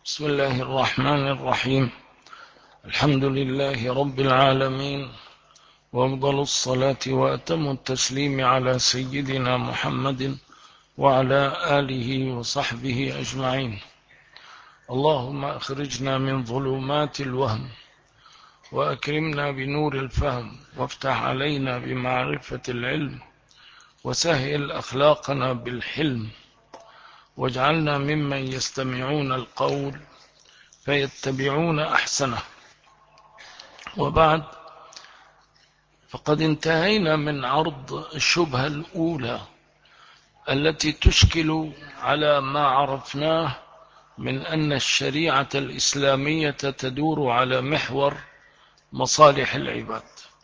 بسم الله الرحمن الرحيم. الحمد لله رب العالمين، وأفضل الصلاة وأتم التسليم على سيدنا محمد وعلى آله وصحبه أجمعين. اللهم أخرجنا من ظلمات الوهم وأكرمنا بنور الفهم، وافتح علينا بمعرفة العلم، وسهل أخلاقنا بالحلم، واجعلنا ممن يستمعون القول فيتبعون أحسنه. وبعد، فقد انتهينا من عرض الشبهة الأولى التي تشكل على ما عرفناه من أن الشريعة الإسلامية تدور على محور مصالح العباد.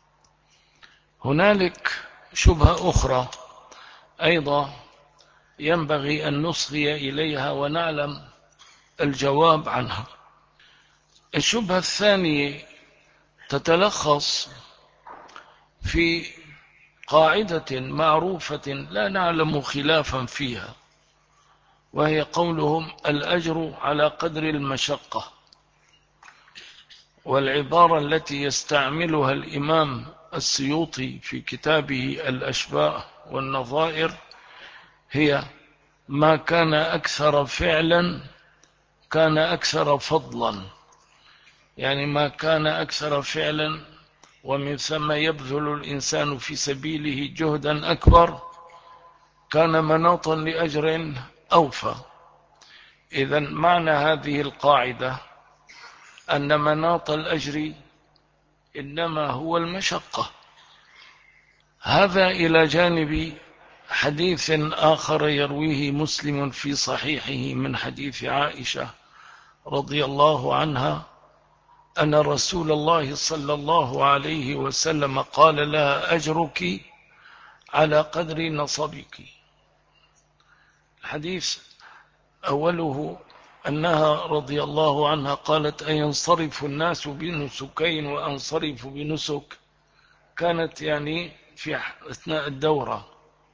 هنالك شبهة أخرى أيضا ينبغي أن نصغي إليها ونعلم الجواب عنها. الشبهة الثانية تتلخص في قاعدة معروفة لا نعلم خلافا فيها، وهي قولهم الأجر على قدر المشقة. والعبارة التي يستعملها الإمام السيوطي في كتابه الأشباه والنظائر هي ما كان أكثر فعلا كان أكثر فضلا، يعني ما كان أكثر فعلا ومن ثم يبذل الإنسان في سبيله جهدا أكبر كان مناطا لأجر أوفى. إذن معنى هذه القاعدة أن مناط الأجر إنما هو المشقة. هذا إلى جانب حديث آخر يرويه مسلم في صحيحه من حديث عائشة رضي الله عنها أن رسول الله صلى الله عليه وسلم قال لها أجرك على قدر نصبك. الحديث أوله أنها رضي الله عنها قالت أينصرف الناس بنسكين وأنصرف بنسك، كانت يعني في أثناء الدورة،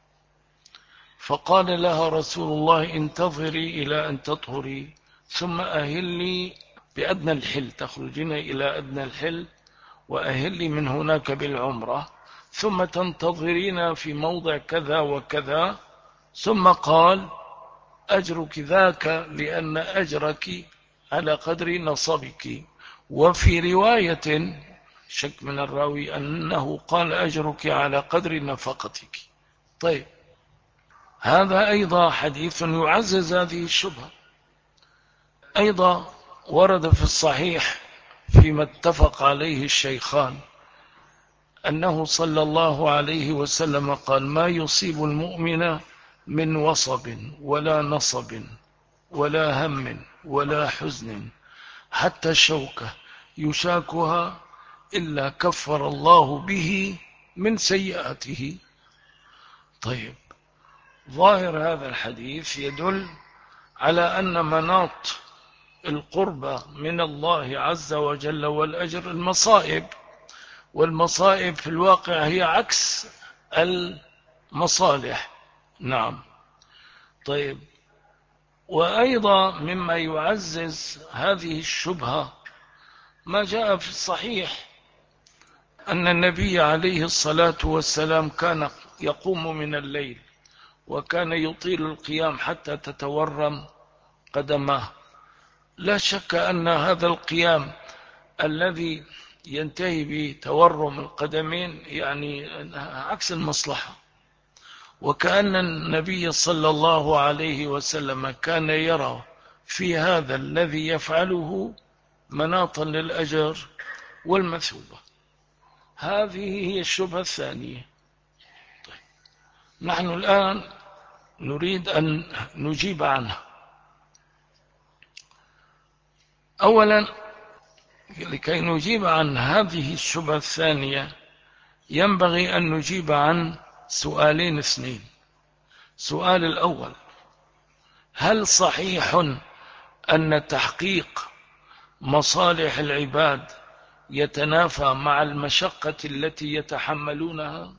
فقال لها رسول الله انتظري إلى أن تطهري ثم أهلي بأدنى الحل، تخرجين إلى أدنى الحل وأهلي من هناك بالعمرة، ثم تنتظرين في موضع كذا وكذا. ثم قال أجرك ذاك لأن أجرك على قدر نصبك. وفي رواية شك من الراوي أنه قال أجرك على قدر نفقتك. طيب، هذا أيضا حديث يعزز هذه الشبهة. أيضا ورد في الصحيح فيما اتفق عليه الشيخان أنه صلى الله عليه وسلم قال ما يصيب المؤمن من وصب ولا نصب ولا هم ولا حزن حتى الشوكة يشاكها إلا كفر الله به من سيئاته. طيب، ظاهر هذا الحديث يدل على أن مناط القربة من الله عز وجل والأجر المصائب، والمصائب في الواقع هي عكس المصالح. نعم. طيب، وأيضا مما يعزز هذه الشبهة ما جاء في الصحيح أن النبي عليه الصلاة والسلام كان يقوم من الليل وكان يطيل القيام حتى تتورم قدماه. لا شك أن هذا القيام الذي ينتهي بتورم القدمين يعني عكس المصلحة، وكأن النبي صلى الله عليه وسلم كان يرى في هذا الذي يفعله مناطا للأجر والمثوبة. هذه هي الشبهة الثانية. طيب، نحن الآن نريد أن نجيب عنها. أولا، لكي نجيب عن هذه الشبهة الثانية ينبغي أن نجيب عن سؤالين اثنين. السؤال الأول: هل صحيح أن تحقيق مصالح العباد يتنافى مع المشقة التي يتحملونها؟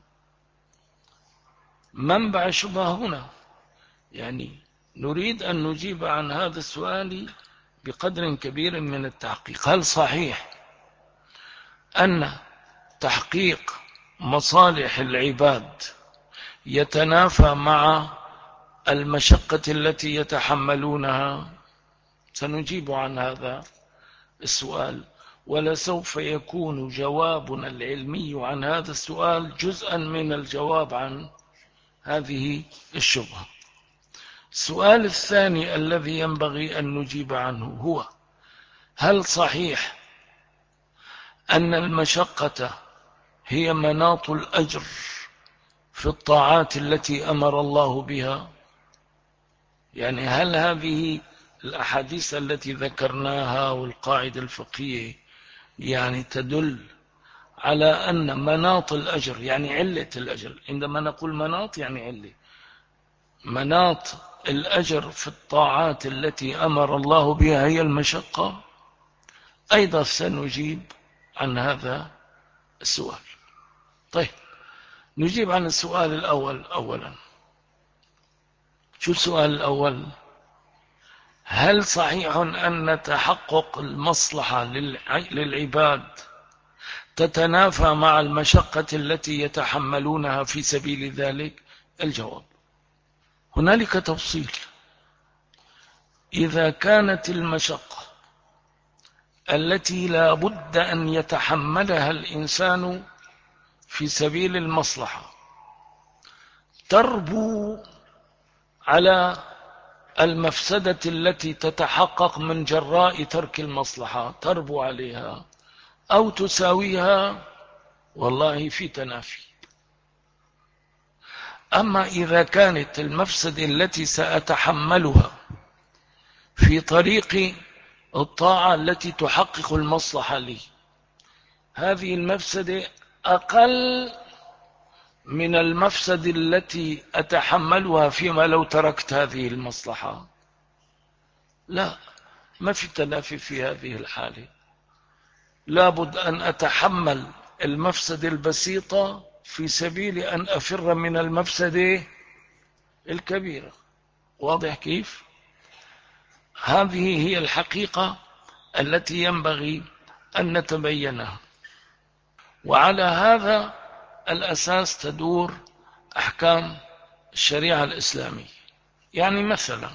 منبع شبهة هنا، يعني نريد أن نجيب عن هذا السؤال بقدر كبير من التحقيق. هل صحيح أن تحقيق مصالح العباد يتنافى مع المشقة التي يتحملونها؟ سنجيب عن هذا السؤال، ولسوف يكون جوابنا العلمي عن هذا السؤال جزءا من الجواب عن هذه الشبهة. السؤال الثاني الذي ينبغي أن نجيب عنه هو: هل صحيح أن المشقة هي مناط الأجر في الطاعات التي أمر الله بها؟ يعني هل هذه الأحاديث التي ذكرناها والقاعدة الفقهية يعني تدل على أن مناط الأجر، يعني علة الأجر، عندما نقول مناط يعني علة، مناط الأجر في الطاعات التي أمر الله بها هي المشقة؟ أيضا سنجيب عن هذا السؤال. طيب، نجيب عن السؤال الأول أولا. شو السؤال الأول؟ هل صحيح أن تحقق المصلحة للعباد تتنافى مع المشقة التي يتحملونها في سبيل ذلك؟ الجواب: هنالك تفصيل. إذا كانت المشقة التي لا بد أن يتحملها الإنسان في سبيل المصلحة تربو على المفسدة التي تتحقق من جراء ترك المصلحة، تربو عليها أو تساويها، والله في تنافي. أما إذا كانت المفسدة التي سأتحملها في طريق الطاعة التي تحقق المصلحة لي، هذه المفسدة أقل من المفسدة التي أتحملها فيما لو تركت هذه المصلحة، لا، ما في تنافي في هذه الحالة. لابد أن أتحمل المفسدة البسيطة في سبيل أن أفر من المفسدة الكبيرة. واضح كيف؟ هذه هي الحقيقة التي ينبغي أن نتبينها، وعلى هذا الأساس تدور أحكام الشريعة الإسلامية. يعني مثلا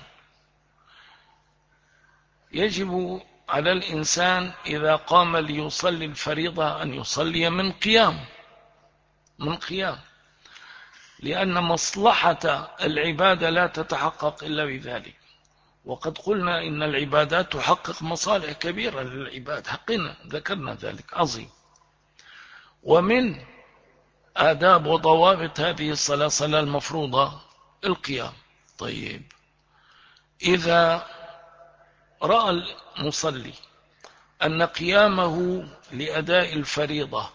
يجب على الإنسان إذا قام ليصلي الفريضة أن يصلي من قيام، لأن مصلحة العبادة لا تتحقق إلا بذلك. وقد قلنا إن العبادات تحقق مصالح كبيرة للعباد، حقنا ذكرنا ذلك، عظيم. ومن آداب وضوابط هذه الصلاة المفروضة القيام. طيب، إذا رأى المصلي أن قيامه لأداء الفريضة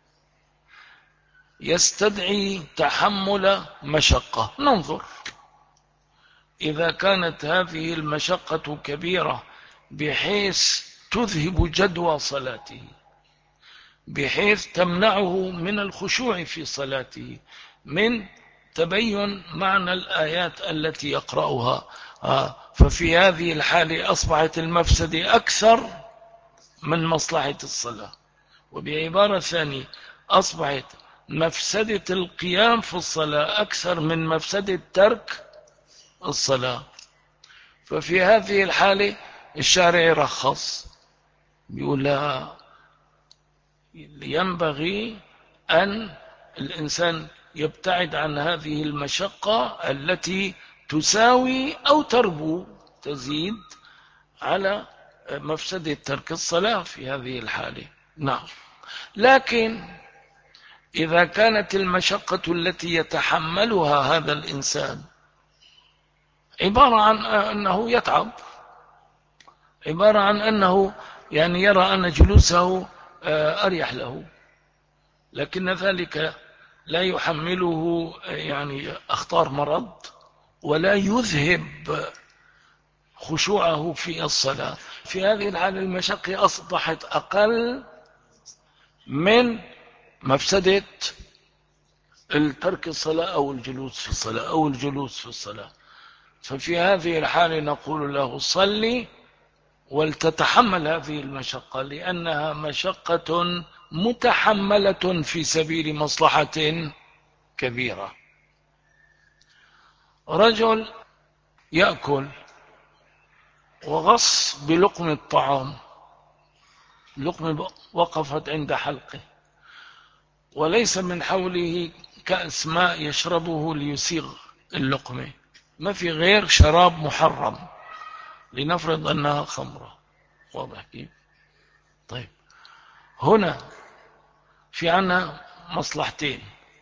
يستدعي تحمل مشقة، ننظر. إذا كانت هذه المشقة كبيرة بحيث تذهب جدوى صلاته، بحيث تمنعه من الخشوع في صلاته، من تبين معنى الآيات التي يقرأها، ففي هذه الحالة أصبحت المفسدة أكثر من مصلحة الصلاة. وبعبارة ثانية، أصبحت مفسدة القيام في الصلاة أكثر من مفسدة ترك الصلاة. ففي هذه الحالة الشارع يرخص، بيقول لا، ينبغي أن الإنسان يبتعد عن هذه المشقة التي تساوي أو تربو، تزيد على مفسدة ترك الصلاة في هذه الحالة. نعم. لكن إذا كانت المشقة التي يتحملها هذا الإنسان عبارة عن أنه يتعب، عبارة عن أنه يعني يرى أن جلوسه أريح له، لكن ذلك لا يحمله يعني أخطار مرض، ولا يذهب خشوعه في الصلاة، في هذه الحالة المشقة أصبحت أقل من مفسدة الترك الصلاة أو الجلوس في الصلاة أو الجلوس في الصلاة. ففي هذه الحالة نقول له: صلي ولتتحمل هذه المشقة، لأنها مشقة متحملة في سبيل مصلحة كبيرة. رجل يأكل وغص بلقم الطعام، لقمة وقفت عند حلقه، وليس من حوله كأس ماء يشربه ليسيغ اللقمة، ما في غير شراب محرم، لنفرض أنها خمرة. واضح كيف؟ طيب، هنا في عنا مصلحتين: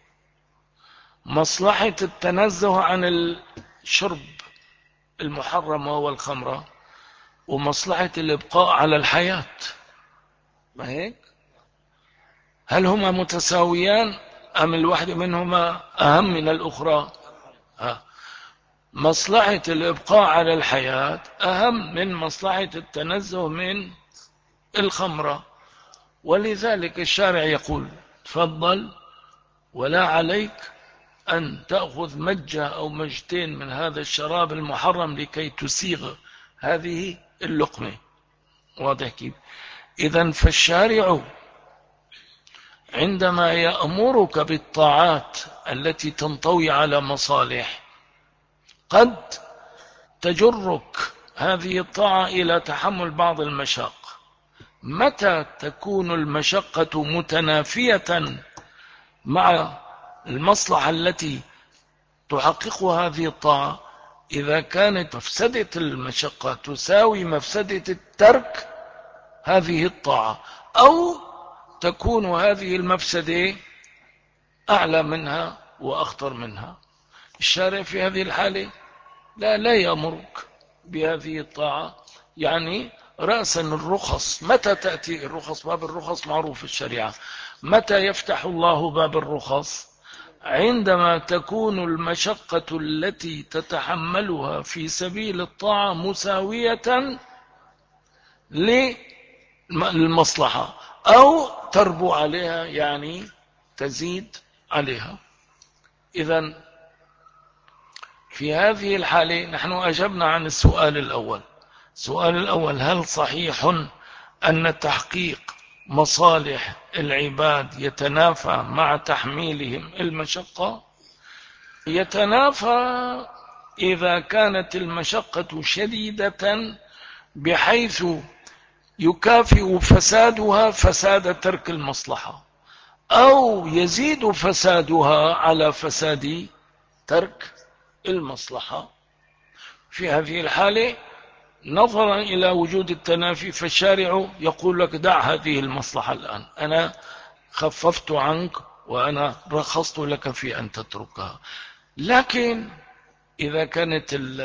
مصلحة التنزه عن الشرب المحرم وهو الخمرة، ومصلحة الإبقاء على الحياة. ما هيك؟ هل هما متساويان أم الواحدة منهما أهم من الأخرى؟ مصلحة الإبقاء على الحياة أهم من مصلحة التنزه من الخمرة، ولذلك الشارع يقول: تفضل ولا عليك أن تأخذ مجة أو مجتين من هذا الشراب المحرم لكي تسيغ هذه اللقمة. واضح كيف؟ إذن فالشارع عندما يأمرك بالطاعات التي تنطوي على مصالح، قد تجرك هذه الطاعة إلى تحمل بعض المشاق. متى تكون المشقة متنافية مع المصلحة التي تحققها هذه الطاعة؟ إذا كانت مفسدة المشقة تساوي مفسدة الترك هذه الطاعة، أو تكون هذه المفسدة أعلى منها وأخطر منها. الشارع في هذه الحالة لا يأمرك بهذه الطاعة. يعني رأسا الرخص، متى تأتي الرخص؟ باب الرخص معروف في الشريعة. متى يفتح الله باب الرخص؟ عندما تكون المشقة التي تتحملها في سبيل الطاعة مساوية للمصلحة، أو تربو عليها، يعني تزيد عليها. إذن في هذه الحالة نحن أجبنا عن السؤال الأول. السؤال الأول: هل صحيح أن تحقيق مصالح العباد يتنافى مع تحميلهم المشقة؟ يتنافى إذا كانت المشقة شديدة بحيث يكافئ فسادها فساد ترك المصلحة، أو يزيد فسادها على فساد ترك المصلحة. في هذه الحالة نظرا إلى وجود التنافي، فالشارع يقول لك: دع هذه المصلحة الآن، أنا خففت عنك وأنا رخصت لك في أن تتركها. لكن إذا كانت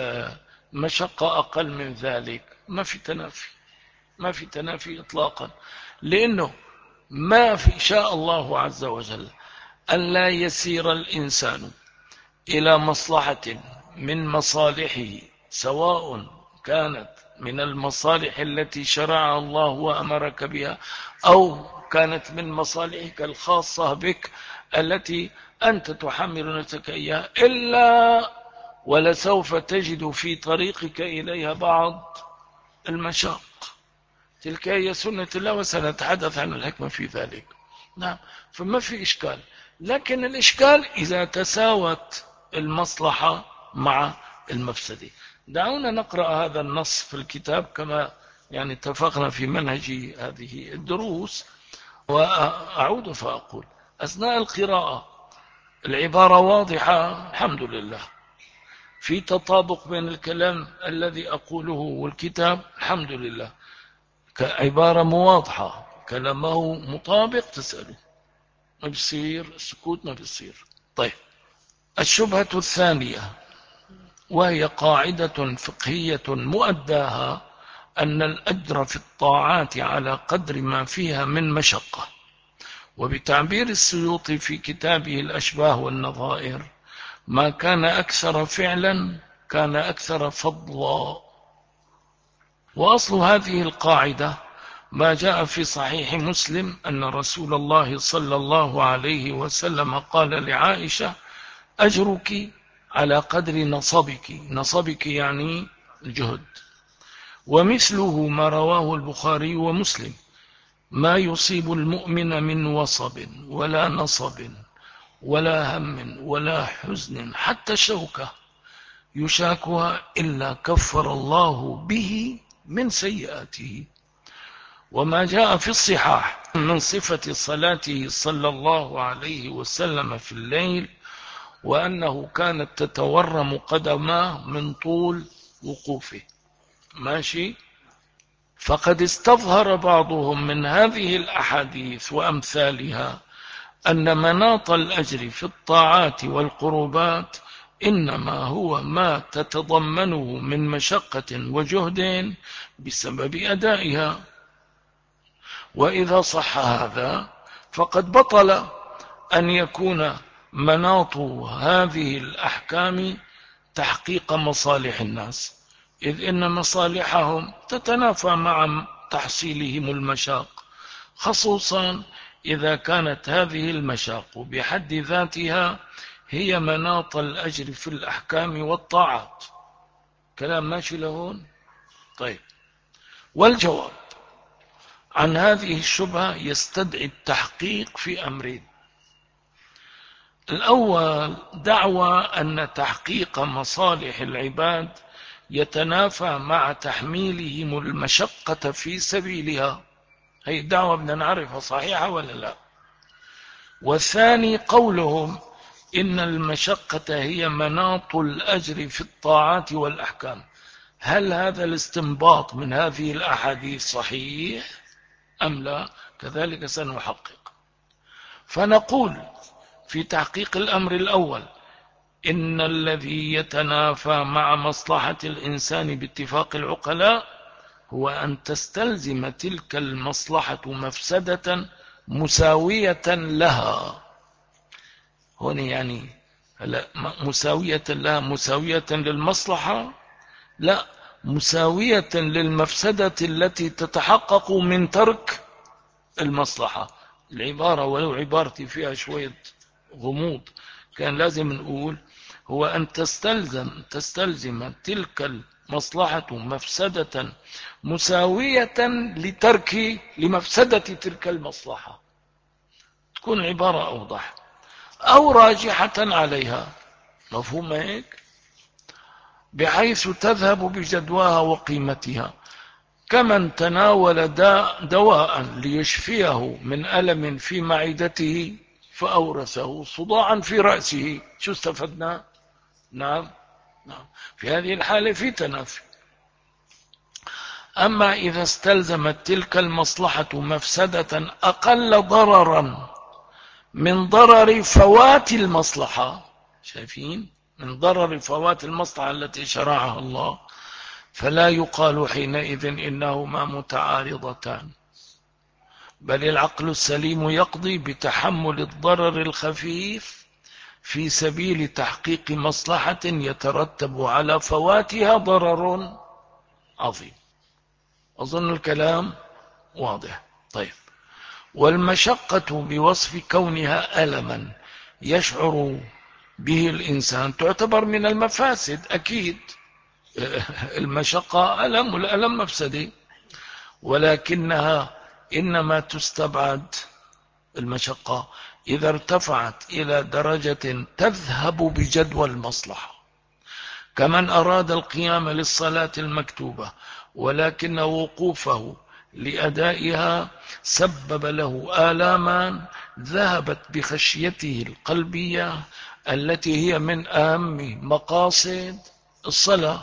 المشقة أقل من ذلك ما في تنافي، ما في تنافي إطلاقا، لأنه ما في شاء الله عز وجل أن لا يسير الإنسان إلى مصلحة من مصالحه، سواء كانت من المصالح التي شرعها الله وأمرك بها، أو كانت من مصالحك الخاصة بك التي أنت تحمل نفسك إياها، إلا ولسوف تجد في طريقك إليها بعض المشاق. تلك هي سنة الله، وسنتحدث عن الحكمة في ذلك. نعم، فما في إشكال. لكن الإشكال إذا تساوت المصلحة مع المفسدة. دعونا نقرأ هذا النص في الكتاب كما يعني اتفقنا في منهج هذه الدروس، وأعود فأقول: أثناء القراءة العبارة واضحة الحمد لله، في تطابق بين الكلام الذي أقوله والكتاب الحمد لله، كعبارة مواضحة، كلامه مطابق، تسأله ما بيصير، السكوت ما بيصير. طيب، الشبهة الثانية، وهي قاعدة فقهية مؤداها، أن الأجر في الطاعات على قدر ما فيها من مشقة. وبتعبير السيوطي في كتابه الأشباه والنظائر: ما كان أكثر فعلا كان أكثر فضلا. وأصل هذه القاعدة ما جاء في صحيح مسلم أن رسول الله صلى الله عليه وسلم قال لعائشة: أجرك على قدر نصبك. نصبك يعني الجهد. ومثله ما رواه البخاري ومسلم: ما يصيب المؤمن من وصب ولا نصب ولا هم ولا حزن حتى شوكة يشاكها إلا كفر الله به من سيئاته. وما جاء في الصحاح من صفة صلاته صلى الله عليه وسلم في الليل وأنه كانت تتورم قدماه من طول وقوفه. ماشي. فقد استظهر بعضهم من هذه الأحاديث وأمثالها أن مناط الأجر في الطاعات والقربات إنما هو ما تتضمنه من مشقة وجهد بسبب أدائها. وإذا صح هذا فقد بطل أن يكون مناط هذه الأحكام تحقيق مصالح الناس، إذ إن مصالحهم تتنافى مع تحصيلهم المشاق، خصوصا إذا كانت هذه المشاق بحد ذاتها هي مناط الأجر في الأحكام والطاعات. كلام ماشي لهون؟ طيب. والجواب عن هذه الشبهة يستدعي التحقيق في أمرين: الأول دعوى أن تحقيق مصالح العباد يتنافى مع تحميلهم المشقة في سبيلها، هي الدعوة بدنا نعرفها صحيحة ولا لا. والثاني قولهم إن المشقة هي مناط الأجر في الطاعات والأحكام. هل هذا الاستنباط من هذه الأحاديث صحيح أم لا؟ كذلك سنحقق. فنقول في تحقيق الأمر الأول إن الذي يتنافى مع مصلحة الإنسان باتفاق العقلاء هو أن تستلزم تلك المصلحة مفسدة مساوية لها. هنا يعني لا مساوية لها مساوية للمصلحة، لا، مساوية للمفسدة التي تتحقق من ترك المصلحة. العبارة ولو عبارتي فيها شوية غموض كان لازم نقول هو أن تستلزم تلك المصلحة مفسدة مساوية لمفسدة تلك المصلحة، تكون العبارة أوضح، أو راجحة عليها. مفهوم هيك؟ بحيث تذهب بجدواها وقيمتها. كمن تناول دواء ليشفيه من ألم في معدته فأورثه صداعا في رأسه، شو استفدنا؟ نعم في هذه الحالة في تنافي. أما إذا استلزمت تلك المصلحة مفسدة أقل ضررا من ضرر فوات المصلحة، شايفين؟ من ضرر فوات المصلحة التي شرعها الله، فلا يقال حينئذ إنهما متعارضتان، بل العقل السليم يقضي بتحمل الضرر الخفيف في سبيل تحقيق مصلحة يترتب على فواتها ضرر عظيم. أظن الكلام واضح. طيب. والمشقة بوصف كونها ألما يشعر به الإنسان تعتبر من المفاسد، أكيد المشقة ألم والألم مفسدة، ولكنها إنما تستبعد المشقة إذا ارتفعت إلى درجة تذهب بجدوى المصلحة، كمن أراد القيام للصلاة المكتوبة ولكن وقوفه لأدائها سبب له آلاما ذهبت بخشيته القلبية التي هي من أهم مقاصد الصلاة.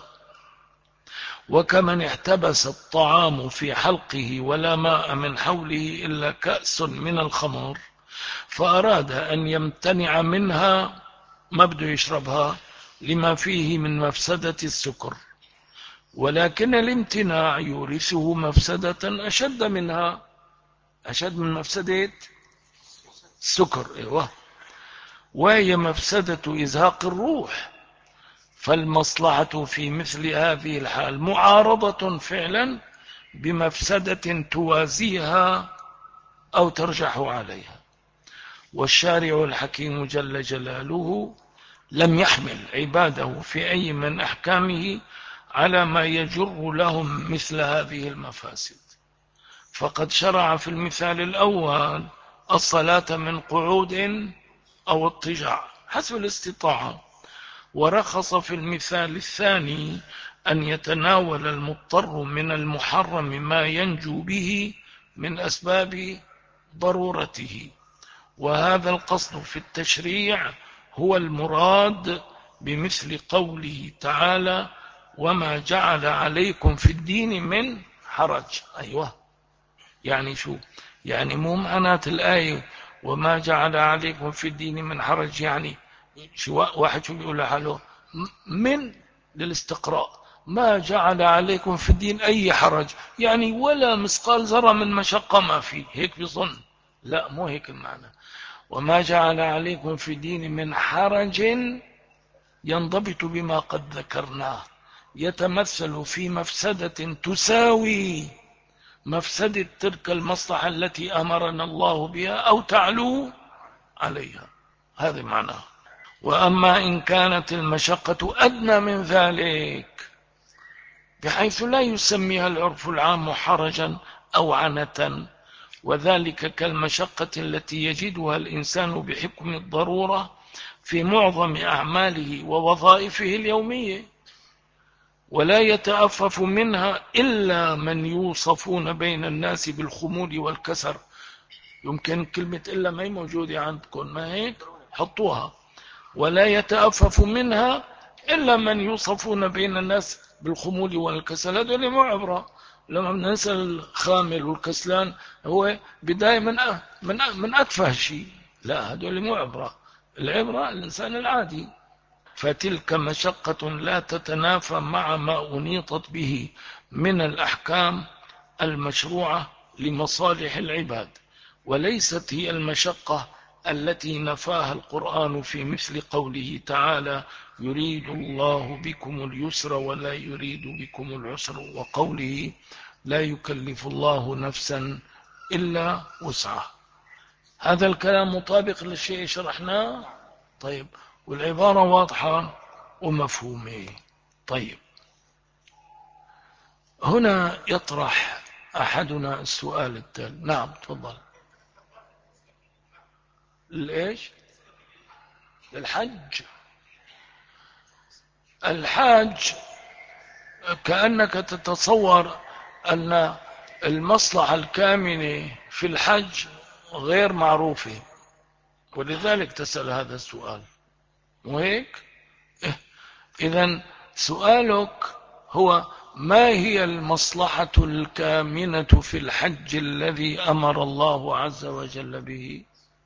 وكمن احتبس الطعام في حلقه ولا ماء من حوله إلا كأس من الخمر فأراد أن يمتنع منها، ما بده يشربها لما فيه من مفسدة السكر، ولكن الامتناع يورثه مفسدة أشد منها، أشد من مفسدة السكر، أيوة، وهي مفسدة إزهاق الروح. فالمصلحة في مثل هذه الحال معارضة فعلا بمفسدة توازيها أو ترجح عليها. والشارع الحكيم جل جلاله لم يحمل عباده في أي من أحكامه على ما يجر لهم مثل هذه المفاسد. فقد شرع في المثال الأول الصلاة من قعود أو اضطجاع حسب الاستطاعة، ورخص في المثال الثاني أن يتناول المضطر من المحرم ما ينجو به من أسباب ضرورته. وهذا القصد في التشريع هو المراد بمثل قوله تعالى: وما جعل عليكم في الدين من حرج. أيوة، يعني شو؟ يعني مو معنات الآية وما جعل عليكم في الدين من حرج، يعني شو واحد شو بيقول لحاله من للاستقراء، ما جعل عليكم في الدين أي حرج، يعني ولا مثقال ذرة من مشقة ما فيه، هيك بيظن. لا، مو هيك المعنى. وما جعل عليكم في الدين من حرج ينضبط بما قد ذكرناه، يتمثل في مفسدة تساوي مفسدة تلك المصلحة التي أمرنا الله بها أو تعلو عليها. هذا معناه. وأما إن كانت المشقة أدنى من ذلك بحيث لا يسميها العرف العام حرجا أو عنة، وذلك كالمشقة التي يجدها الإنسان بحكم الضرورة في معظم أعماله ووظائفه اليومية، ولا يتأفف منها إلا من يوصفون بين الناس بالخمول والكسر. يمكن كلمة إلا ما هي موجودة عندكم، ما هيك؟ حطوها. ولا يتأفف منها إلا من يوصفون بين الناس بالخمول والكسل. هذول مو عبرة. لما ننسى الخامل والكسلان هو بداية من أتفه شيء. لا، هذول مو عبرة. العبرة الإنسان العادي. فتلك مشقة لا تتنافى مع ما أنيطت به من الأحكام المشروعة لمصالح العباد، وليست هي المشقة التي نفاها القرآن في مثل قوله تعالى: يريد الله بكم اليسر ولا يريد بكم العسر، وقوله: لا يكلف الله نفسا إلا وسعها. هذا الكلام مطابق للشيء شرحناه. طيب، والعبارة واضحة ومفهومة. طيب، هنا يطرح أحدنا السؤال التالي. نعم، تفضل. ليش؟ للحج. الحاج كأنك تتصور أن المصلحة الكامنة في الحج غير معروفة، ولذلك تسأل هذا السؤال، وهيك إذن سؤالك هو: ما هي المصلحة الكامنة في الحج الذي أمر الله عز وجل به؟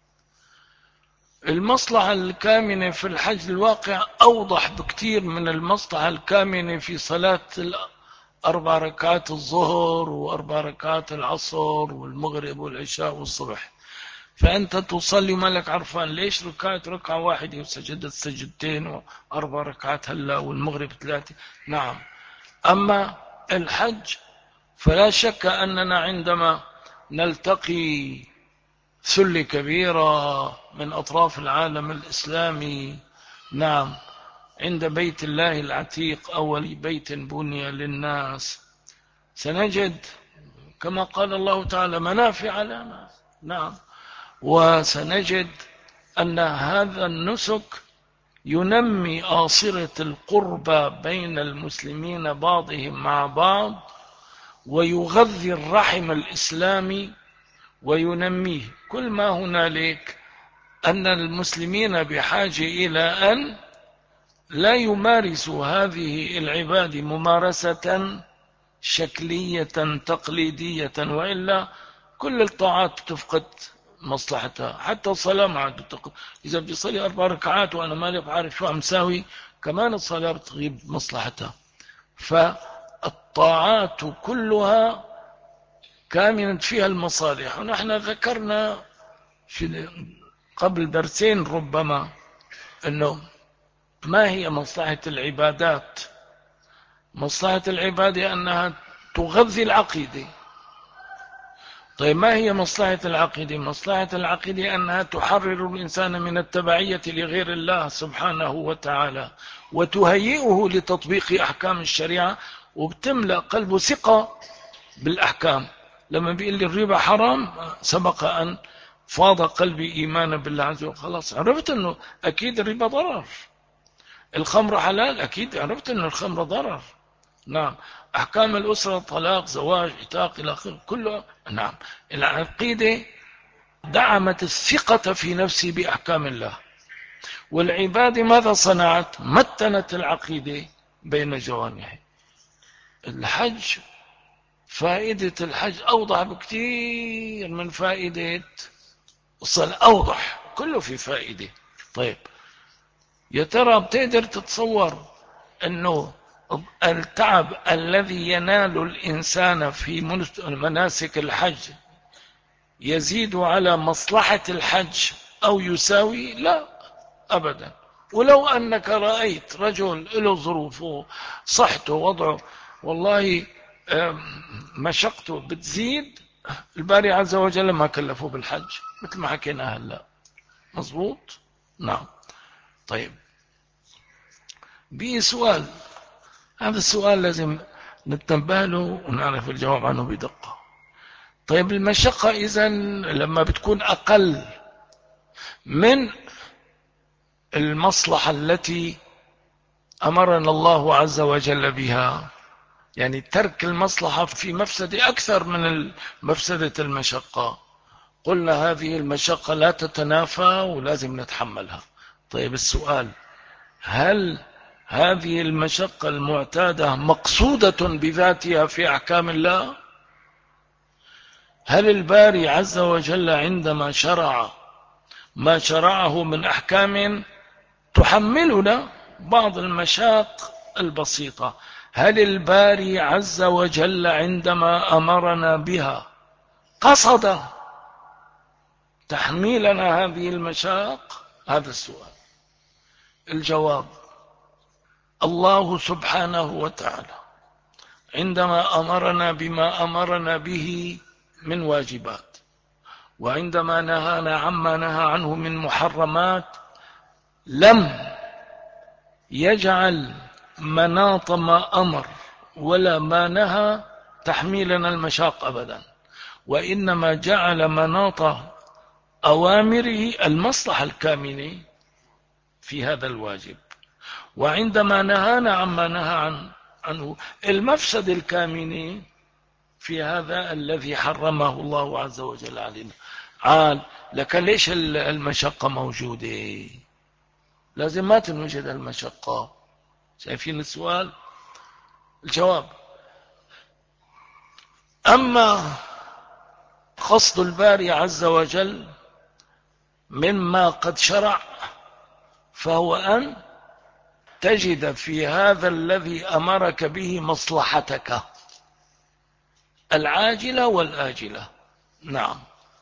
المصلحة الكامنة في الحج الواقع أوضح بكثير من المصلحة الكامنة في صلاة 4 ركعات الظهر و4 ركعات العصر والمغرب والعشاء والصبح. فأنت تصلي مالك عرفان ليش ركعت ركعة واحدة وسجدت سجدتين و4 ركعات هلا والمغرب 3. نعم. أما الحج فلا شك أننا عندما نلتقي سلة كبيرة من أطراف العالم الإسلامي، نعم، عند بيت الله العتيق أول بيت بني للناس، سنجد كما قال الله تعالى منافع لنا. نعم. وسنجد أن هذا النسك ينمي آصرة القربى بين المسلمين بعضهم مع بعض، ويغذي الرحم الإسلامي وينميه. كل ما هنالك أن المسلمين بحاجة إلى أن لا يمارسوا هذه العبادة ممارسة شكلية تقليدية، وإلا كل الطاعات تفقد مصلحتها. حتى الصلاة ما عاد إذا بدي أصلي 4 ركعات وأنا مالي بعرف شو عم ساوي، كمان الصلاة بتغيب مصلحتها. فالطاعات كلها كامنت فيها المصالح. ونحن ذكرنا قبل درسين ربما أنه ما هي مصلحة العبادات؟ مصلحة العبادة أنها تغذي العقيدة، طيب ما هي مصلحة العقيدة؟ مصلحة العقيدة أنها تحرر الإنسان من التبعية لغير الله سبحانه وتعالى، وتهيئه لتطبيق أحكام الشريعة، وبتملأ قلبه ثقة بالأحكام. لما بيقول لي الربا حرام، سبق أن فاض قلبي إيمانا بالله عز وجل، خلاص عرفت أنه أكيد الربا ضرر. الخمر حلال، أكيد عرفت أن الخمر ضرر. نعم. أحكام الأسرة، طلاق، زواج، عتاق، إلى آخره كله. نعم. العقيدة دعمت الثقة في نفسي بأحكام الله. والعبادة ماذا صنعت؟ متنت العقيدة بين جوانحه. الحج، فائدة الحج أوضح بكثير من فائدة الصلاة، أوضح، كله في فائدة. طيب يا ترى بتقدر تتصور أنه التعب الذي ينال الإنسان في مناسك الحج يزيد على مصلحة الحج أو يساوي؟ لا أبدا. ولو أنك رأيت رجل له ظروفه، صحته، وضعه، والله مشقته بتزيد، الباري عز وجل ما كلفه بالحج، مثل ما حكينا هلا. مظبوط؟ نعم. طيب بي سؤال، هذا السؤال لازم نتنبه له ونعرف الجواب عنه بدقة. طيب المشقة إذن لما بتكون أقل من المصلحة التي أمرنا الله عز وجل بها، يعني ترك المصلحة في مفسدة أكثر من مفسدة المشقة، قلنا هذه المشقة لا تتنافى ولازم نتحملها. طيب السؤال، هل هذه المشقة المعتادة مقصودة بذاتها في أحكام الله؟ هل الباري عز وجل عندما شرع ما شرعه من أحكام تحملنا بعض المشاق البسيطة، هل الباري عز وجل عندما أمرنا بها قصد تحميلنا هذه المشاق؟ هذا السؤال. الجواب، الله سبحانه وتعالى عندما أمرنا بما أمرنا به من واجبات، وعندما نهانا عما نهى عنه من محرمات، لم يجعل مناط ما أمر ولا ما نهى تحميلنا المشاق أبدا، وإنما جعل مناط أوامره المصلحة الكامنة في هذا الواجب، وعندما نهانا عما نهى عنه المفسد الكامنة في هذا الذي حرمه الله عز وجل علينا. عال لك ليش المشقة موجودة؟ لازم ما تنوجد المشقة. شايفين السؤال؟ الجواب، أما قصد الباري عز وجل مما قد شرع فهو أن تجد في هذا الذي أمرك به مصلحتك العاجلة والآجلة. نعم.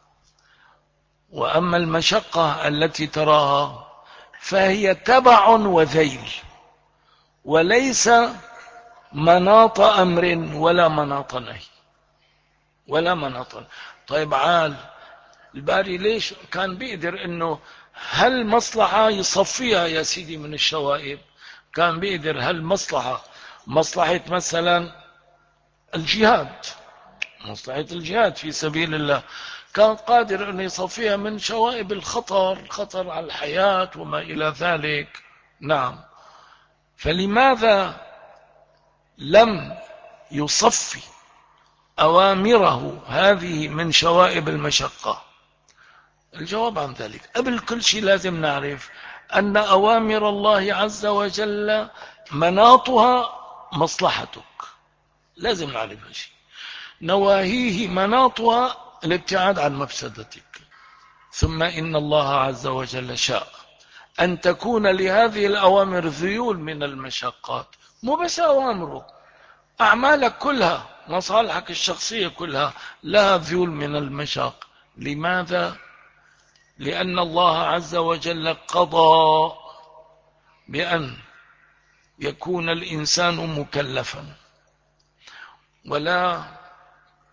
وأما المشقة التي تراها فهي تبع وذيل، وليس مناط أمر ولا مناط نهي ولا مناط. طيب عال الباري ليش كان بيقدر انه هل مصلحة يصفيها يا سيدي من الشوائب؟ كان بيقدر هل مصلحة مثلا الجهاد، مصلحة الجهاد في سبيل الله، كان قادر أن يصفيها من شوائب الخطر على الحياة وما إلى ذلك. نعم. فلماذا لم يصفي أوامره هذه من شوائب المشقة؟ الجواب عن ذلك، قبل كل شيء لازم نعرف أن أوامر الله عز وجل مناطها مصلحتك، لازم نعرف هالشيء. نواهيه مناطها الابتعاد عن مفسدتك. ثم إن الله عز وجل شاء أن تكون لهذه الأوامر ذيول من المشقات، مو بس أوامره، أعمالك كلها، مصالحك الشخصية كلها لها ذيول من المشاق. لماذا؟ لأن الله عز وجل قضى بأن يكون الإنسان مكلفا، ولا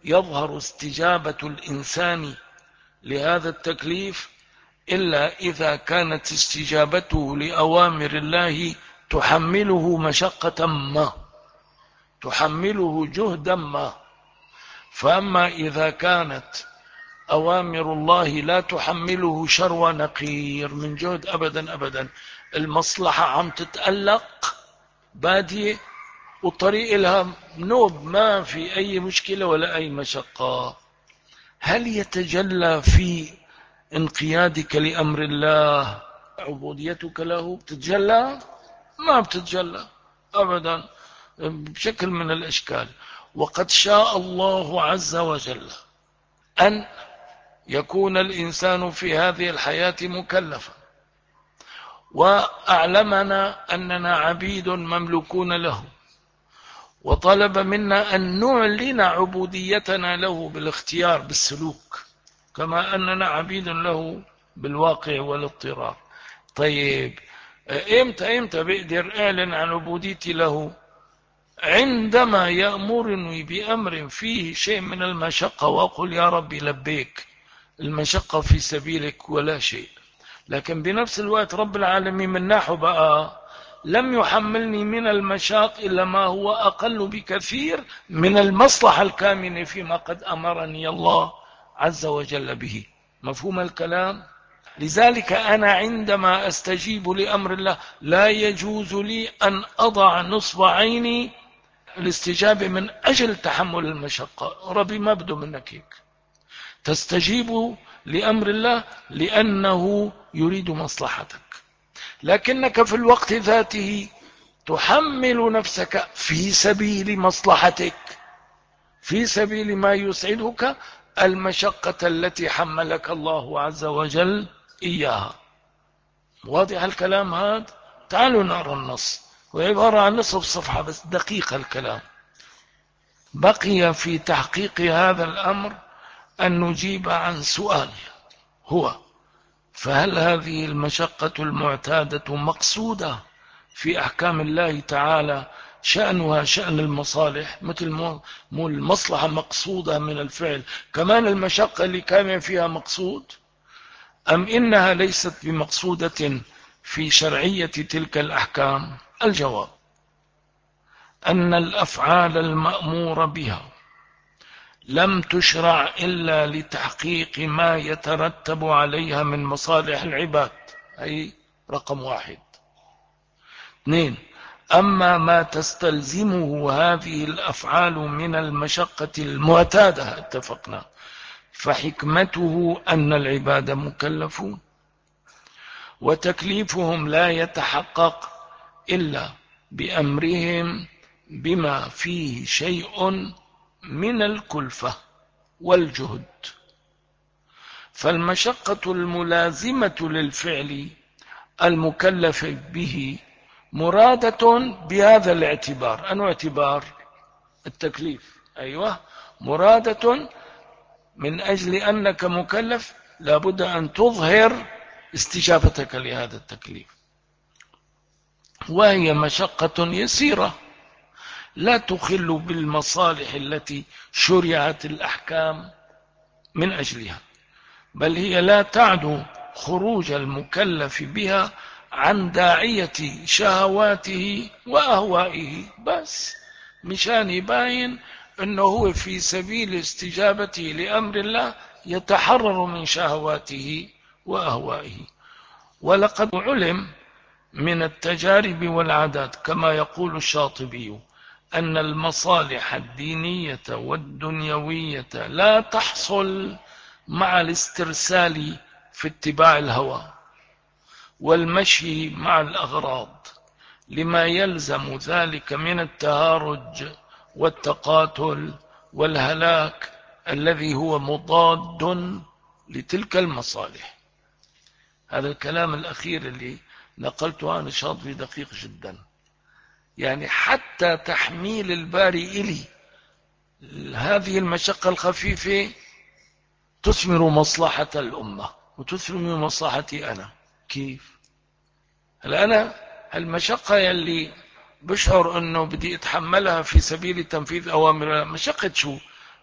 يظهر استجابة الإنسان لهذا التكليف إلا إذا كانت استجابته لأوامر الله تحمله مشقة ما، تحمله جهدا ما. فأما إذا كانت أوامر الله لا تحمله شر نقير من جهد أبدا أبدا، المصلحة عم تتألق بادية وطريق لها نوب، ما في أي مشكلة ولا أي مشقة، هل يتجلى في انقيادك لأمر الله عبوديتك له؟ بتتجلى؟ ما بتتجلى أبدا بشكل من الأشكال. وقد شاء الله عز وجل أن يكون الإنسان في هذه الحياة مكلفا، وأعلمنا أننا عبيد مملوكون له، وطلب منا أن نعلن عبوديتنا له بالاختيار بالسلوك، كما أننا عبيد له بالواقع والاضطرار. طيب إمتى بقدر أعلن عن عبوديتي له؟ عندما يأمرني بأمر فيه شيء من المشقة وأقول يا ربي لبيك، المشقة في سبيلك ولا شيء. لكن بنفس الوقت رب العالمين من ناحه بقى لم يحملني من المشاق إلا ما هو أقل بكثير من المصلحة الكامنة فيما قد أمرني الله عز وجل به. مفهوم الكلام؟ لذلك أنا عندما أستجيب لأمر الله لا يجوز لي أن أضع نصب عيني الاستجابة من أجل تحمل المشقة. ربي ما بده منك هيك، تستجيب لأمر الله لأنه يريد مصلحتك، لكنك في الوقت ذاته تحمل نفسك في سبيل مصلحتك، في سبيل ما يسعدك، المشقة التي حملك الله عز وجل إياها. واضح الكلام هذا؟ تعالوا نقرأ النص، وعبارة عن نصف صفحة بس، دقيق الكلام. بقي في تحقيق هذا الأمر أن نجيب عن سؤال، هو فهل هذه المشقة المعتادة مقصودة في أحكام الله تعالى شأنها شأن المصالح، مثل مو المصلحة مقصودة من الفعل، كمان المشقة اللي كان فيها مقصود، أم إنها ليست بمقصودة في شرعية تلك الأحكام؟ الجواب أن الأفعال المأمور بها لم تشرع إلا لتحقيق ما يترتب عليها من مصالح العباد، أي رقم واحد. 2. أما ما تستلزمه هذه الأفعال من المشقة المعتادة، اتفقنا، فحكمته أن العباد مكلفون، وتكليفهم لا يتحقق إلا بأمرهم بما فيه شيء من الكلفة والجهد. فالمشقة الملازمة للفعل المكلف به مرادة بهذا الاعتبار. أنه اعتبار التكليف، أيوة، مرادة من أجل أنك مكلف لابد أن تظهر استجابتك لهذا التكليف، وهي مشقة يسيرة لا تخل بالمصالح التي شرعت الأحكام من أجلها، بل هي لا تعدو خروج المكلف بها عن داعية شهواته وأهوائه، بس مشان يباين أنه هو في سبيل استجابته لأمر الله يتحرر من شهواته وأهوائه. ولقد علم من التجارب والعادات كما يقول الشاطبي أن المصالح الدينية والدنيوية لا تحصل مع الاسترسال في اتباع الهوى والمشي مع الأغراض، لما يلزم ذلك من التهارج والتقاتل والهلاك الذي هو مضاد لتلك المصالح. هذا الكلام الأخير اللي نقلته عن الشاطبي دقيق جدا، يعني حتى تحميل الباري إلي هذه المشقة الخفيفة تثمر مصلحة الأمة وتثمر مصلحتي أنا. كيف؟ هلا أنا المشقة يلي بشعر أنه بدي أتحملها في سبيل تنفيذ أوامر، مشقة شو؟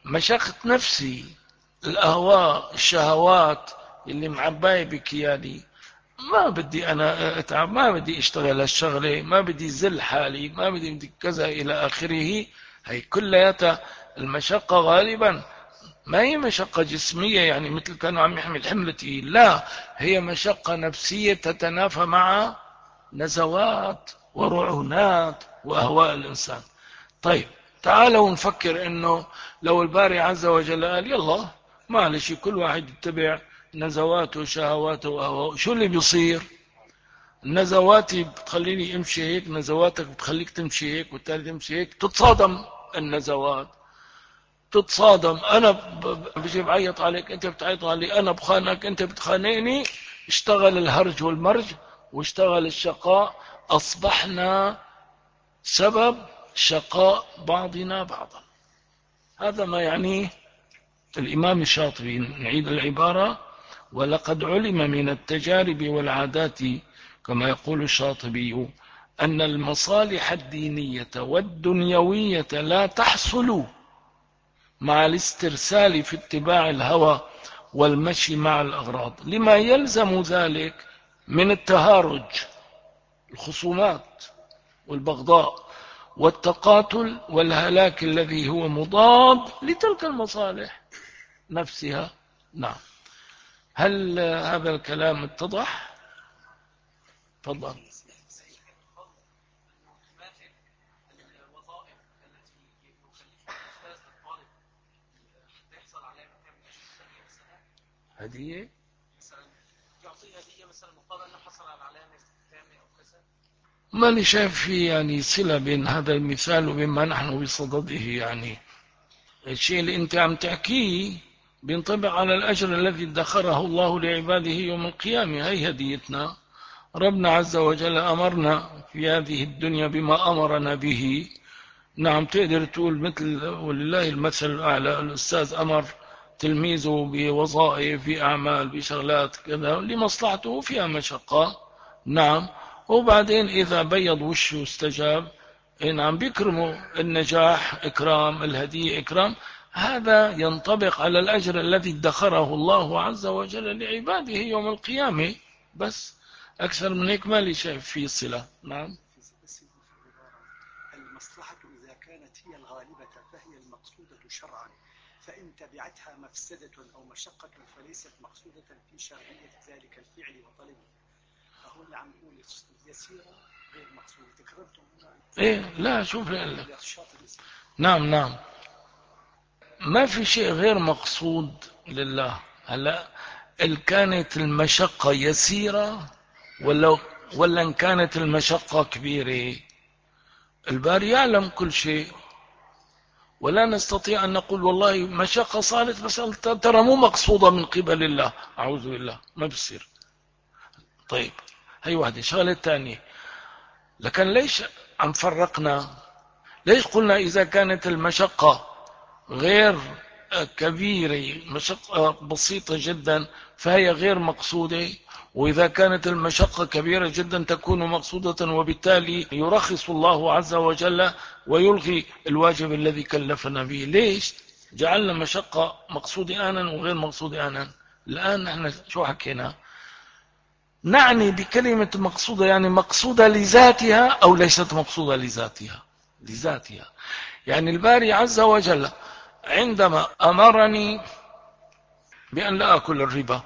مشقة نفسي، الأهواء الشهوات اللي معباي بكياني، ما بدي أنا أتعب، ما بدي أشتغل هالشغلة، ما بدي زل حالي، ما بدي كذا إلى آخره. هي كلياتها المشقة غالبا ما هي مشقة جسمية، يعني مثل كانوا عم يحمل حمل تقيل، لا، هي مشقة نفسية تتنافى مع نزوات ورعونات وأهواء الإنسان. طيب تعالوا نفكر انه لو الباري عز وجل قال يلا معلش كل واحد يتبع نزواته وشهواته وأهواءه، شو اللي بيصير؟ نزواتي بتخليني امشي هيك، نزواتك بتخليك تمشي هيك، والتالي تمشي هيك، تتصادم النزوات، تتصادم. انا بجي بعيط عليك، انت بتعيط علي، انا بخانقك، انت بتخانقني، اشتغل الهرج والمرج واشتغل الشقاء، اصبحنا سبب شقاء بعضنا بعضا. هذا ما يعنيه الإمام الشاطبي. نعيد العبارة: ولقد علم من التجارب والعادات كما يقول الشاطبي أن المصالح الدينية والدنيوية لا تحصل مع الاسترسال في اتباع الهوى والمشي مع الأغراض، لما يلزم ذلك من التهارج، الخصومات والبغضاء والتقاتل والهلاك الذي هو مضاد لتلك المصالح نفسها. نعم. هل هذا الكلام اتضح؟ تفضل. هدية يعطيه هدية مثلا مقابل انه حصل على علامة تامة او كذا. ماني شايف في يعني صلة بين هذا المثال وبما نحن بصدده. يعني الشيء اللي انت عم تحكيه بينطبق على الأجر الذي ادخره الله لعباده يوم القيامة. هي هديتنا. ربنا عز وجل أمرنا في هذه الدنيا بما أمرنا به. نعم، تقدر تقول مثل ولله المثل الأعلى، الأستاذ أمر تلميذه بوظائف، بأعمال، بشغلات كذا لمصلحته فيها مشقة. نعم. وبعدين إذا بيض وشه استجاب، نعم، بيكرموا النجاح إكرام، الهدية إكرام. هذا ينطبق على الأجر الذي ادخره الله عز وجل لعباده يوم القيامة. بس أكثر من هيك ما لي شايف فيه صلة. نعم. المصلحة إذا كانت هي الغالبة فهي المقصودة شرعا، فإن تبعتها مفسدة أو مشقة فليست مقصودة في شرعية ذلك الفعل وطلبه. فهو عم يقول يسيرة غير مقصودة. تكررتم هنا. إيه لا، شوف. نعم نعم، ما في شيء غير مقصود لله. هلا إن كانت المشقة يسيرة ولا إن كانت المشقة كبيرة، الباري يعلم كل شيء، ولا نستطيع أن نقول والله مشقة صارت بس ترى مو مقصودة من قبل الله. أعوذ بالله، ما بصير. طيب هي واحدة. شغلة تانية، لكن ليش عم فرقنا؟ ليش قلنا إذا كانت المشقة غير كبيرة، مشقة بسيطة جدا، فهي غير مقصودة، وإذا كانت المشقة كبيرة جدا تكون مقصودة، وبالتالي يرخص الله عز وجل ويلغي الواجب الذي كلفنا به. ليش جعلنا مشقة مقصودة آنا وغير مقصودة آنا؟ الآن نحن شو حكينا؟ نعني بكلمة مقصودة يعني مقصودة لذاتها أو ليست مقصودة لذاتها. لذاتها يعني الباري عز وجل عندما أمرني بأن لا أكل الربا،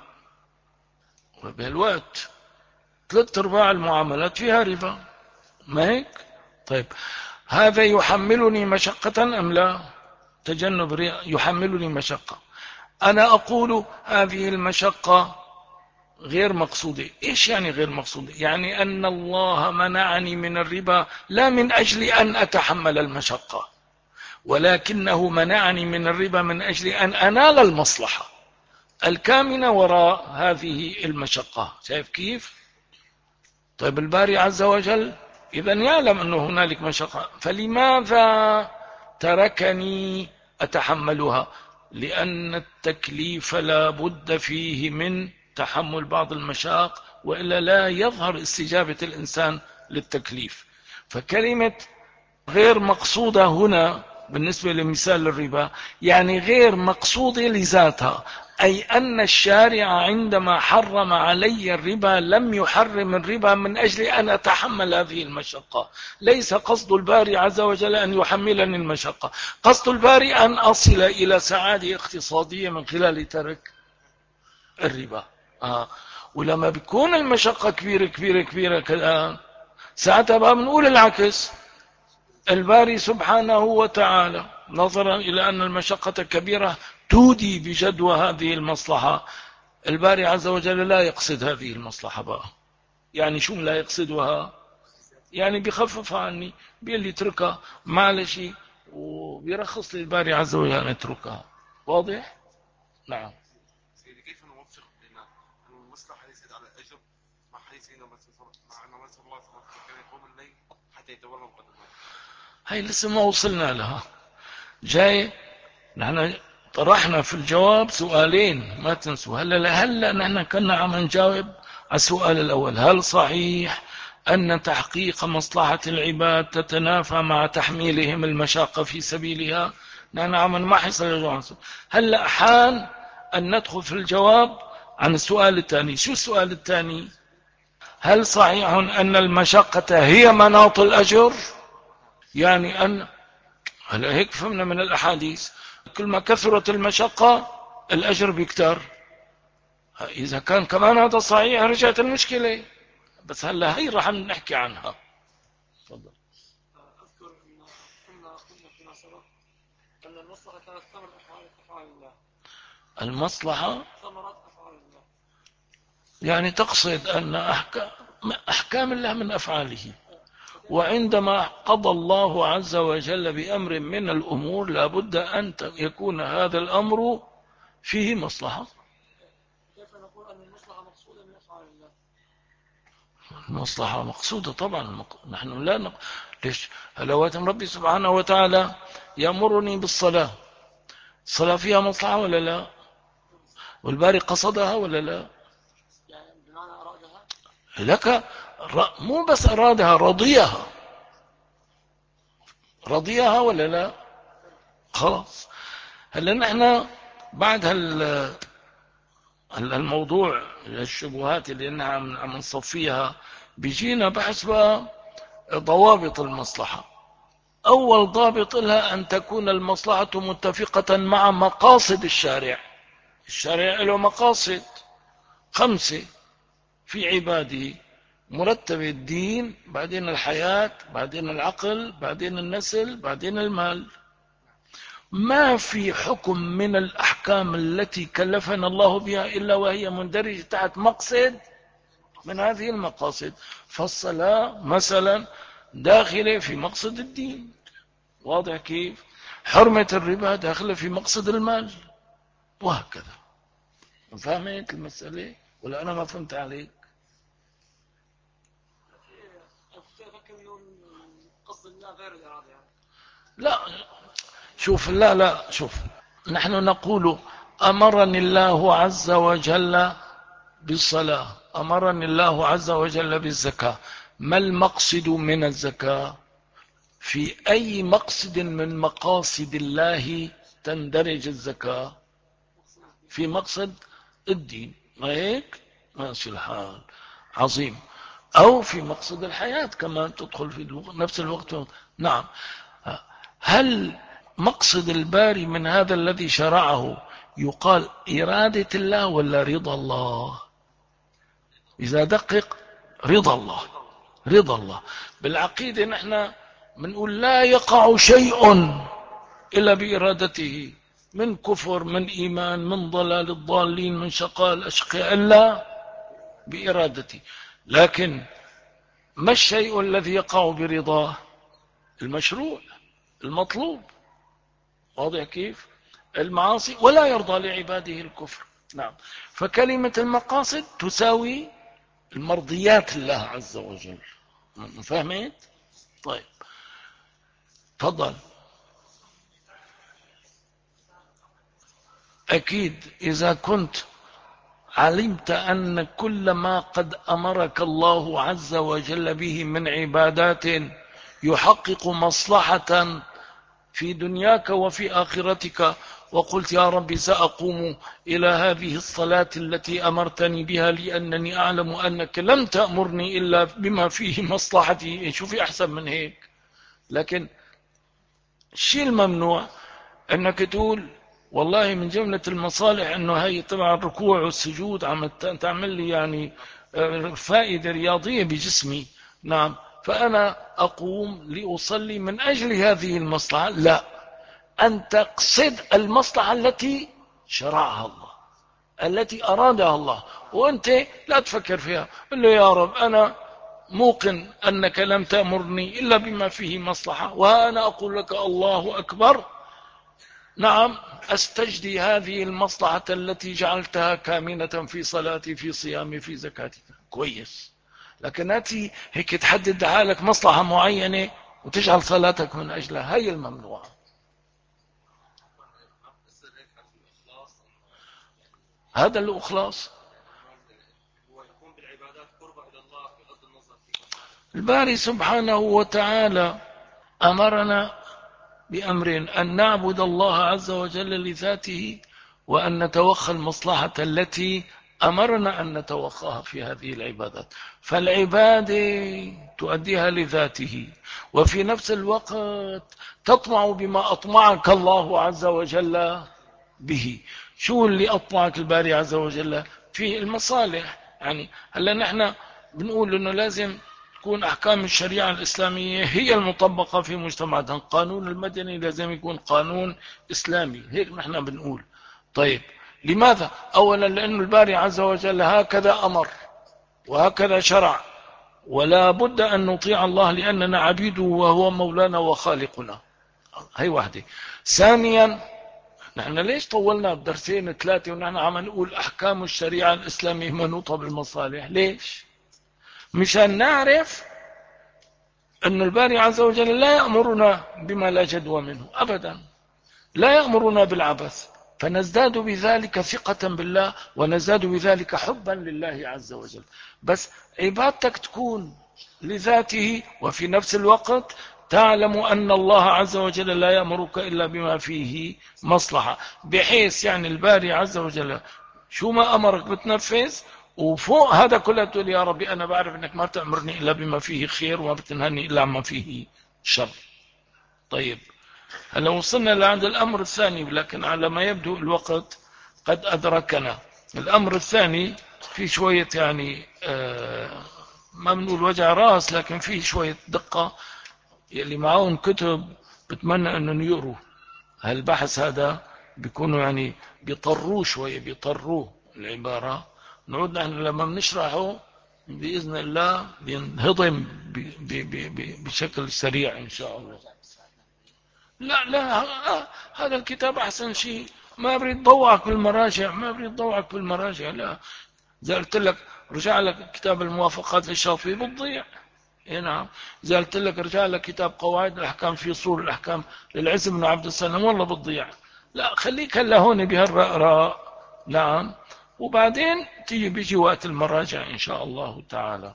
وبالوقت 3/4 المعاملات فيها ربا، ما هيك؟ طيب هذا يحملني مشقة أم لا؟ تجنب يحملني مشقة. أنا أقول هذه المشقة غير مقصودة. إيش يعني غير مقصودة؟ يعني أن الله منعني من الربا لا من أجل أن أتحمل المشقة، ولكنه منعني من الربا من أجل أن أنال المصلحة الكامنة وراء هذه المشقة. شايف كيف؟ طيب الباري عز وجل إذا يعلم أنه هنالك مشقة، فلماذا تركني أتحملها؟ لأن التكليف لا بد فيه من تحمل بعض المشاق، وإلا لا يظهر استجابة الإنسان للتكليف. فكلمة غير مقصودة هنا بالنسبة لمثال الربا، يعني غير مقصودة لذاتها، أي أن الشارع عندما حرم علي الربا لم يحرم الربا من أجل أن أتحمل هذه المشقة. ليس قصد الباري عز وجل أن يحملني المشقة، قصد الباري أن أصل إلى سعادة اقتصادية من خلال ترك الربا. ولما بيكون المشقة كبيرة كبيرة كبيرة كالآن، ساعتها بقى بنقول العكس. الباري سبحانه وتعالى نظرا إلى أن المشقة كبيرة تودي بجدوى هذه المصلحة، الباري عز وجل لا يقصد هذه المصلحة بقى. يعني شو لا يقصدها؟ يعني بيخفف عني، بيقول لي اتركها معلش، وبيرخص لي الباري عز وجل أن اتركها. واضح؟ نعم. سيدي كيف نوفق بين المصلحة ليست على الأجر مع حديث سيدنا مع أن رسول الله صلى الله عليه وسلم كان يقوم الليل حتى يتورم قدمه؟ هاي لسه ما وصلنا لها، جاي. نحن طرحنا في الجواب سؤالين ما تنسوا. هلا نحن كنا عم نجاوب على السؤال الأول: هل صحيح أن تحقيق مصلحة العباد تتنافى مع تحميلهم المشاقة في سبيلها؟ نحن عم نمحص الجواب. هلا حان أن ندخل في الجواب عن السؤال الثاني. شو السؤال الثاني؟ هل صحيح أن المشقة هي مناط الأجر؟ يعني أن هلا هيك فهمنا من الأحاديث، كل ما كثرت المشقة الأجر بيكتر. إذا كان كمان هذا صحيح رجعت المشكلة، بس هلا هي راح نحكي عنها. تفضل. أذكر أن كنا فيما سبق أن المصلحة كانت ثمرة أفعال الله. المصلحة ثمرة أفعال الله، يعني تقصد أن أحكام الله من أفعاله، وعندما قضى الله عز وجل بأمر من الأمور لابد أن يكون هذا الأمر فيه مصلحة. كيف نقول أن المصلحة مقصودة من أفعال الله؟ المصلحة مقصودة طبعا. نحن لا ليش؟ هلوات ربي سبحانه وتعالى يأمرني بالصلاة، الصلاة فيها مصلحة ولا لا؟ والباري قصدها ولا لا؟ يعني بمعنى أرادها لك مو بس أرادها، رضيها ولا لا؟ خلاص. هلا نحن بعد الموضوع الشبهات اللي عم نصفيها، بيجينا بحث بقى ضوابط المصلحة. أول ضابط لها أن تكون المصلحة متفقة مع مقاصد الشارع. الشارع له مقاصد 5 في عباده: مرتب الدين، بعدين الحياة، بعدين العقل، بعدين النسل، بعدين المال. ما في حكم من الأحكام التي كلفنا الله بها إلا وهي مندرجة تحت مقصد من هذه المقاصد. فالصلاة مثلا داخلة في مقصد الدين، واضح كيف؟ حرمة الربا داخلة في مقصد المال، وهكذا. فهمت المسألة ولا أنا ما فهمت عليك؟ كنت أفكر أنه قصد الله غير الإرادة يعني. لا شوف، لا شوف، نحن نقول أمرني الله عز وجل بالصلاة، أمرني الله عز وجل بالزكاة. ما المقصد من الزكاة؟ في أي مقصد من مقاصد الله تندرج الزكاة؟ في مقصد الدين، ما هيك؟ ماشي الحال، عظيم. أو في مقصد الحياة كمان تدخل في نفس الوقت. نعم. هل مقصد الباري من هذا الذي شرعه يقال إرادة الله ولا رضا الله؟ إذا دقق، رضا الله. رضا الله. بالعقيدة نحن بنقول لا يقع شيء إلا بإرادته، من كفر، من إيمان، من ضلال الضالين، من شقاء الأشقياء، إلا بإرادته. لكن ما الشيء الذي يقع برضاه؟ المشروع، المطلوب، واضح كيف؟ المعاصي، ولا يرضى لعباده الكفر. نعم. فكلمة المقاصد تساوي المرضيات الله عز وجل. فهمت؟ طيب تفضل. أكيد إذا كنت علمت أن كل ما قد أمرك الله عز وجل به من عبادات يحقق مصلحة في دنياك وفي آخرتك، وقلت يا رب سأقوم إلى هذه الصلاة التي أمرتني بها لأنني أعلم أنك لم تأمرني إلا بما فيه مصلحتي. شوفي أحسن من هيك. لكن الشيء الممنوع أنك تقول والله من جملة المصالح أنه هي طبعا الركوع والسجود عم تعمل لي يعني فائدة رياضية بجسمي، نعم، فأنا أقوم لأصلي من أجل هذه المصلحة. لا، أن تقصد المصلحة التي شرعها الله، التي أرادها الله، وأنت لا تفكر فيها. قل له يا رب أنا موقن أنك لم تأمرني إلا بما فيه مصلحة، وأنا أقول لك الله أكبر، نعم، أستجدي هذه المصلحة التي جعلتها كامنة في صلاتي، في صيامي، في زكاتي. كويس. لكن أتي هيك تحدد حالك مصلحة معينة وتجعل صلاتك من أجلها، هي الممنوعة. هذا الإخلاص. الباري سبحانه وتعالى أمرنا بأمرين: أن نعبد الله عز وجل لذاته، وأن نتوخى المصلحة التي أمرنا أن نتوخاها في هذه العبادات. فالعبادة تؤديها لذاته، وفي نفس الوقت تطمع بما أطمعك الله عز وجل به. شو اللي أطمعك الباري عز وجل؟ في المصالح. يعني هلا نحن بنقول إنه لازم تكون أحكام الشريعة الإسلامية هي المطبقة في مجتمعاتنا. القانون المدني لازم يكون قانون إسلامي، هيك نحن بنقول. طيب، لماذا؟ أولا لأن الباري عز وجل هكذا أمر وهكذا شرع، ولا بد أن نطيع الله لأننا عبيده وهو مولانا وخالقنا. هي واحدة. ثانيا، نحن ليش طولنا بدرسين ثلاثة ونحن عم نقول أحكام الشريعة الإسلامية منوطة بالمصالح؟ ليش؟ مشان نعرف أن الباري عز وجل لا يأمرنا بما لا جدوى منه أبدا، لا يأمرنا بالعبث، فنزداد بذلك ثقة بالله، ونزداد بذلك حبا لله عز وجل. بس عبادتك تكون لذاته، وفي نفس الوقت تعلم أن الله عز وجل لا يأمرك إلا بما فيه مصلحة، بحيث يعني الباري عز وجل شو ما أمرك بتنفذ، وفوق هذا كله تقول يا ربي أنا بعرف أنك ما تأمرني إلا بما فيه خير، وما بتنهني إلا عما فيه شر. طيب، هلا وصلنا لعند الأمر الثاني، لكن على ما يبدو الوقت قد أدركنا. الأمر الثاني في شوية يعني ما بنقول وجع راس، لكن فيه شوية دقة. اللي معهم كتب بتمنى أنهم يقروا هالبحث هذا، بيكونوا يعني بيطروه شوية، بيطروه العبارة. نعود نحن لما بنشرحه بإذن الله بينهضم بشكل سريع إن شاء الله. لا لا، هذا الكتاب أحسن شيء. ما بريد ضوعك بالمراجع، ما بريد ضوعك بالمراجع. لا، إذا قلت لك رجع لك كتاب الموافقات للشاطبي بتضيع. نعم. إذا قلت لك رجع لك كتاب قواعد الأحكام في صور الأحكام للعز بن عبد السلام، والله بتضيع. لا، خليك هلا هون بهالرأراء. نعم. وبعدين بيجي وقت المراجع إن شاء الله تعالى.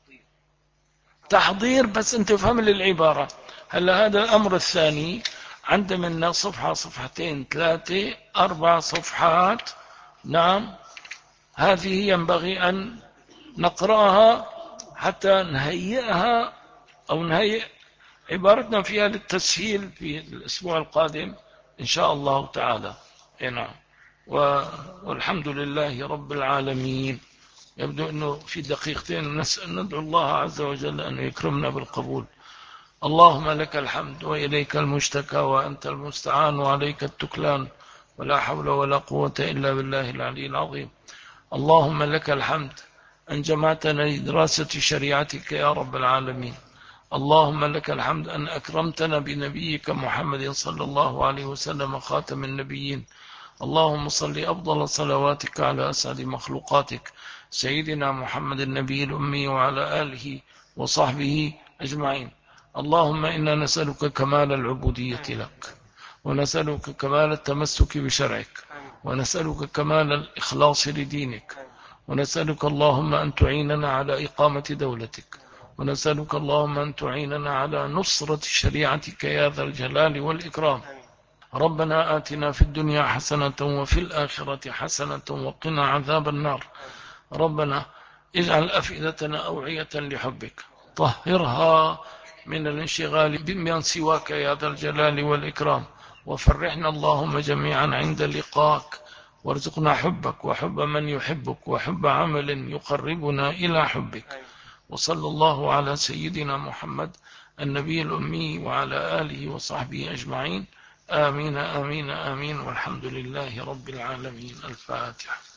تحضير، بس أنت فهم لي العبارة. هلا هذا الأمر الثاني عند منا صفحة، صفحتين، 3، 4 صفحات. نعم. هذه ينبغي أن نقرأها حتى نهيئها، أو نهيئ عبارتنا فيها للتسهيل في الأسبوع القادم إن شاء الله تعالى. نعم. والحمد لله رب العالمين. يبدو أنه في دقيقتين ندعو الله عز وجل أن يكرمنا بالقبول. اللهم لك الحمد وإليك المشتكى وأنت المستعان وعليك التكلان، ولا حول ولا قوة إلا بالله العلي العظيم. اللهم لك الحمد أن جمعتنا لدراسة شريعتك يا رب العالمين. اللهم لك الحمد أن أكرمتنا بنبيك محمد صلى الله عليه وسلم خاتم النبيين. اللهم صل أفضل صلواتك على أسعد مخلوقاتك سيدنا محمد النبي الأمي وعلى آله وصحبه أجمعين. اللهم إنا نسألك كمال العبودية لك، ونسألك كمال التمسك بشرعك، ونسألك كمال الإخلاص لدينك، ونسألك اللهم أن تعيننا على إقامة دولتك، ونسألك اللهم أن تعيننا على نصرة شريعتك يا ذا الجلال والإكرام. ربنا آتنا في الدنيا حسنة وفي الآخرة حسنة وقنا عذاب النار. ربنا اجعل أفئدتنا أوعية لحبك، طهرها من الانشغال بمن سواك يا ذا الجلال والإكرام، وفرحنا اللهم جميعا عند لقاك، وارزقنا حبك وحب من يحبك وحب عمل يقربنا إلى حبك. وصلى الله على سيدنا محمد النبي الأمي وعلى آله وصحبه أجمعين. آمين آمين آمين، والحمد لله رب العالمين. الفاتحة.